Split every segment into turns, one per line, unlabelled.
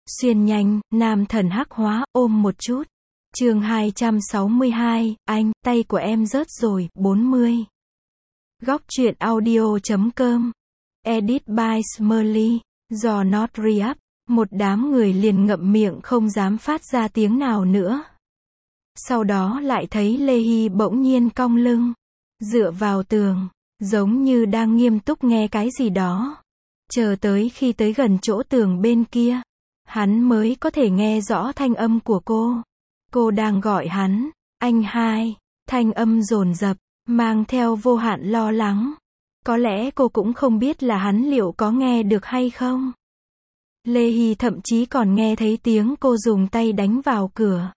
Xuyên nhanh, nam thần hắc hóa, ôm một chút. Chương 262, anh, tay của em rớt rồi, 40. Góc truyện audio.com. Edit by Smurly. Do not re-up. Một đám người liền ngậm miệng không dám phát ra tiếng nào nữa. Sau đó lại thấy Lê Hy bỗng nhiên cong lưng, dựa vào tường, giống như đang nghiêm túc nghe cái gì đó. Chờ tới khi tới gần chỗ tường bên kia, hắn mới có thể nghe rõ thanh âm của cô. Cô đang gọi hắn, anh hai. Thanh âm dồn dập, mang theo vô hạn lo lắng. Có lẽ cô cũng không biết là hắn liệu có nghe được hay không. Lê Hy thậm chí còn nghe thấy tiếng cô dùng tay đánh vào cửa.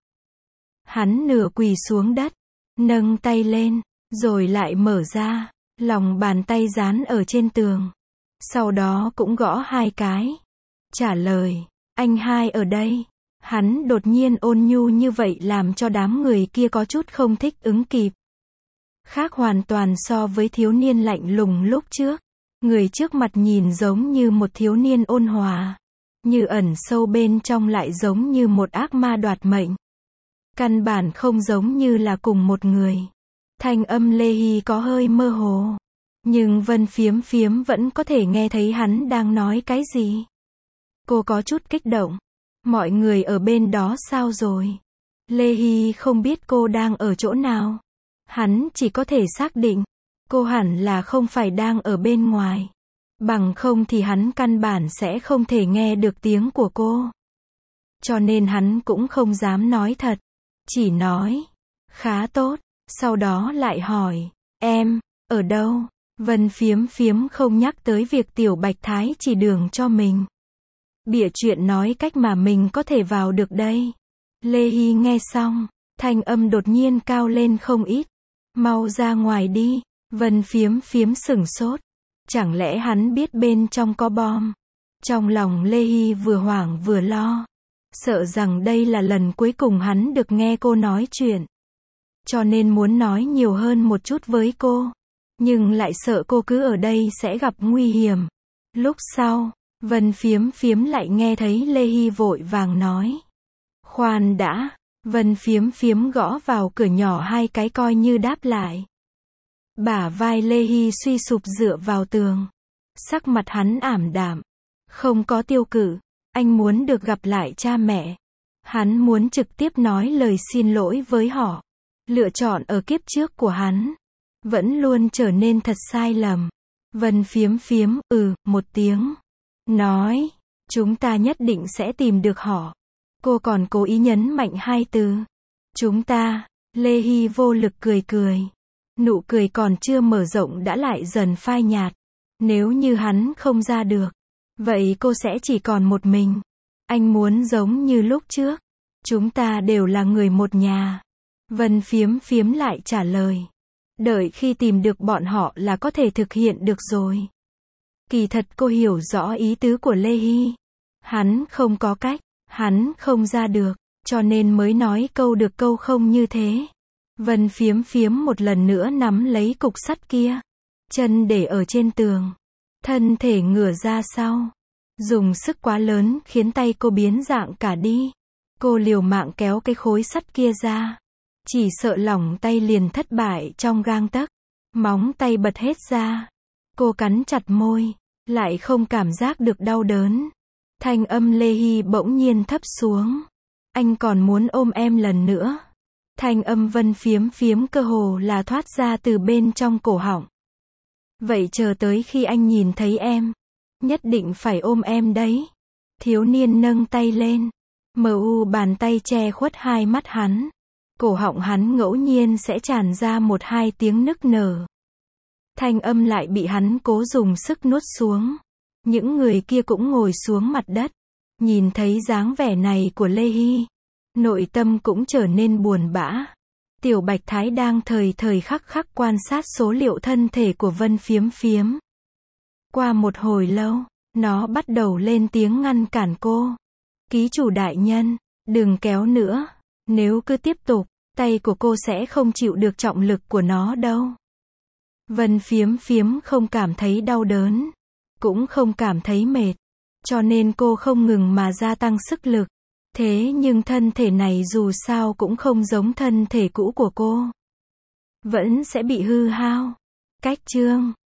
Hắn nửa quỳ xuống đất, nâng tay lên, rồi lại mở ra, lòng bàn tay dán ở trên tường. Sau đó cũng gõ 2 cái. Trả lời, anh hai ở đây. Hắn đột nhiên ôn nhu như vậy làm cho đám người kia có chút không thích ứng kịp. Khác hoàn toàn so với thiếu niên lạnh lùng lúc trước. Người trước mặt nhìn giống như một thiếu niên ôn hòa, như ẩn sâu bên trong lại giống như một ác ma đoạt mệnh. Căn bản không giống như là cùng một người. Thanh âm Lê Hy có hơi mơ hồ, nhưng Vân Phiếm Phiếm vẫn có thể nghe thấy hắn đang nói cái gì. Cô có chút kích động. Mọi người ở bên đó sao rồi? Lê Hy không biết cô đang ở chỗ nào. Hắn chỉ có thể xác định, cô hẳn là không phải đang ở bên ngoài. Bằng không thì hắn căn bản sẽ không thể nghe được tiếng của cô. Cho nên hắn cũng không dám nói thật. Chỉ nói, khá tốt. Sau đó lại hỏi, em, ở đâu? Vân Phiếm Phiếm không nhắc tới việc Tiểu Bạch Thái chỉ đường cho mình. Bịa chuyện nói cách mà mình có thể vào được đây. Lê Hy nghe xong, thanh âm đột nhiên cao lên không ít. Mau ra ngoài đi. Vân Phiếm Phiếm sửng sốt. Chẳng lẽ hắn biết bên trong có bom? Trong lòng Lê Hy vừa hoảng vừa lo. Sợ rằng đây là lần cuối cùng hắn được nghe cô nói chuyện. Cho nên muốn nói nhiều hơn một chút với cô. Nhưng lại sợ cô cứ ở đây sẽ gặp nguy hiểm. Lúc sau, Vân Phiếm Phiếm lại nghe thấy Lê Hy vội vàng nói. Khoan đã. Vân Phiếm Phiếm gõ vào cửa nhỏ 2 cái coi như đáp lại. Bả vai Lê Hy suy sụp dựa vào tường. Sắc mặt hắn ảm đạm. Không có tiêu cự. Anh muốn được gặp lại cha mẹ. Hắn muốn trực tiếp nói lời xin lỗi với họ. Lựa chọn ở kiếp trước của hắn vẫn luôn trở nên thật sai lầm. Vân Phiếm Phiếm, một tiếng. Nói, chúng ta nhất định sẽ tìm được họ. Cô còn cố ý nhấn mạnh 2 từ. Chúng ta. Lê Hy vô lực cười cười. Nụ cười còn chưa mở rộng đã lại dần phai nhạt. Nếu như hắn không ra được, vậy cô sẽ chỉ còn một mình. Anh muốn giống như lúc trước. Chúng ta đều là người một nhà. Vân Phiếm Phiếm lại trả lời. Đợi khi tìm được bọn họ là có thể thực hiện được rồi. Kỳ thật cô hiểu rõ ý tứ của Lê Hy. Hắn không có cách. Hắn không ra được. Cho nên mới nói câu được câu không như thế. Vân Phiếm Phiếm một lần nữa nắm lấy cục sắt kia. Chân để ở trên tường. Thân thể ngửa ra sau. Dùng sức quá lớn khiến tay cô biến dạng cả đi. Cô liều mạng kéo cái khối sắt kia ra. Chỉ sợ lỏng tay liền thất bại trong gang tấc. Móng tay bật hết ra. Cô cắn chặt môi. Lại không cảm giác được đau đớn. Thanh âm Lê Hy bỗng nhiên thấp xuống. Anh còn muốn ôm em lần nữa. Thanh âm Vân Phiếm Phiếm cơ hồ là thoát ra từ bên trong cổ họng. Vậy chờ tới khi anh nhìn thấy em, nhất định phải ôm em đấy. Thiếu niên nâng tay lên. Bàn tay che khuất 2 mắt hắn. Cổ họng hắn ngẫu nhiên sẽ tràn ra 1-2 tiếng nức nở. Thanh âm lại bị hắn cố dùng sức nuốt xuống. Những người kia cũng ngồi xuống mặt đất. Nhìn thấy dáng vẻ này của Lê Hy, nội tâm cũng trở nên buồn bã. Tiểu Bạch Thái đang thời khắc quan sát số liệu thân thể của Vân Phiếm Phiếm. Qua một hồi lâu, nó bắt đầu lên tiếng ngăn cản cô. Ký chủ đại nhân, đừng kéo nữa. Nếu cứ tiếp tục, tay của cô sẽ không chịu được trọng lực của nó đâu. Vân Phiếm Phiếm không cảm thấy đau đớn, cũng không cảm thấy mệt. Cho nên cô không ngừng mà gia tăng sức lực. Thế nhưng thân thể này dù sao cũng không giống thân thể cũ của cô. Vẫn sẽ bị hư hao. Cách chương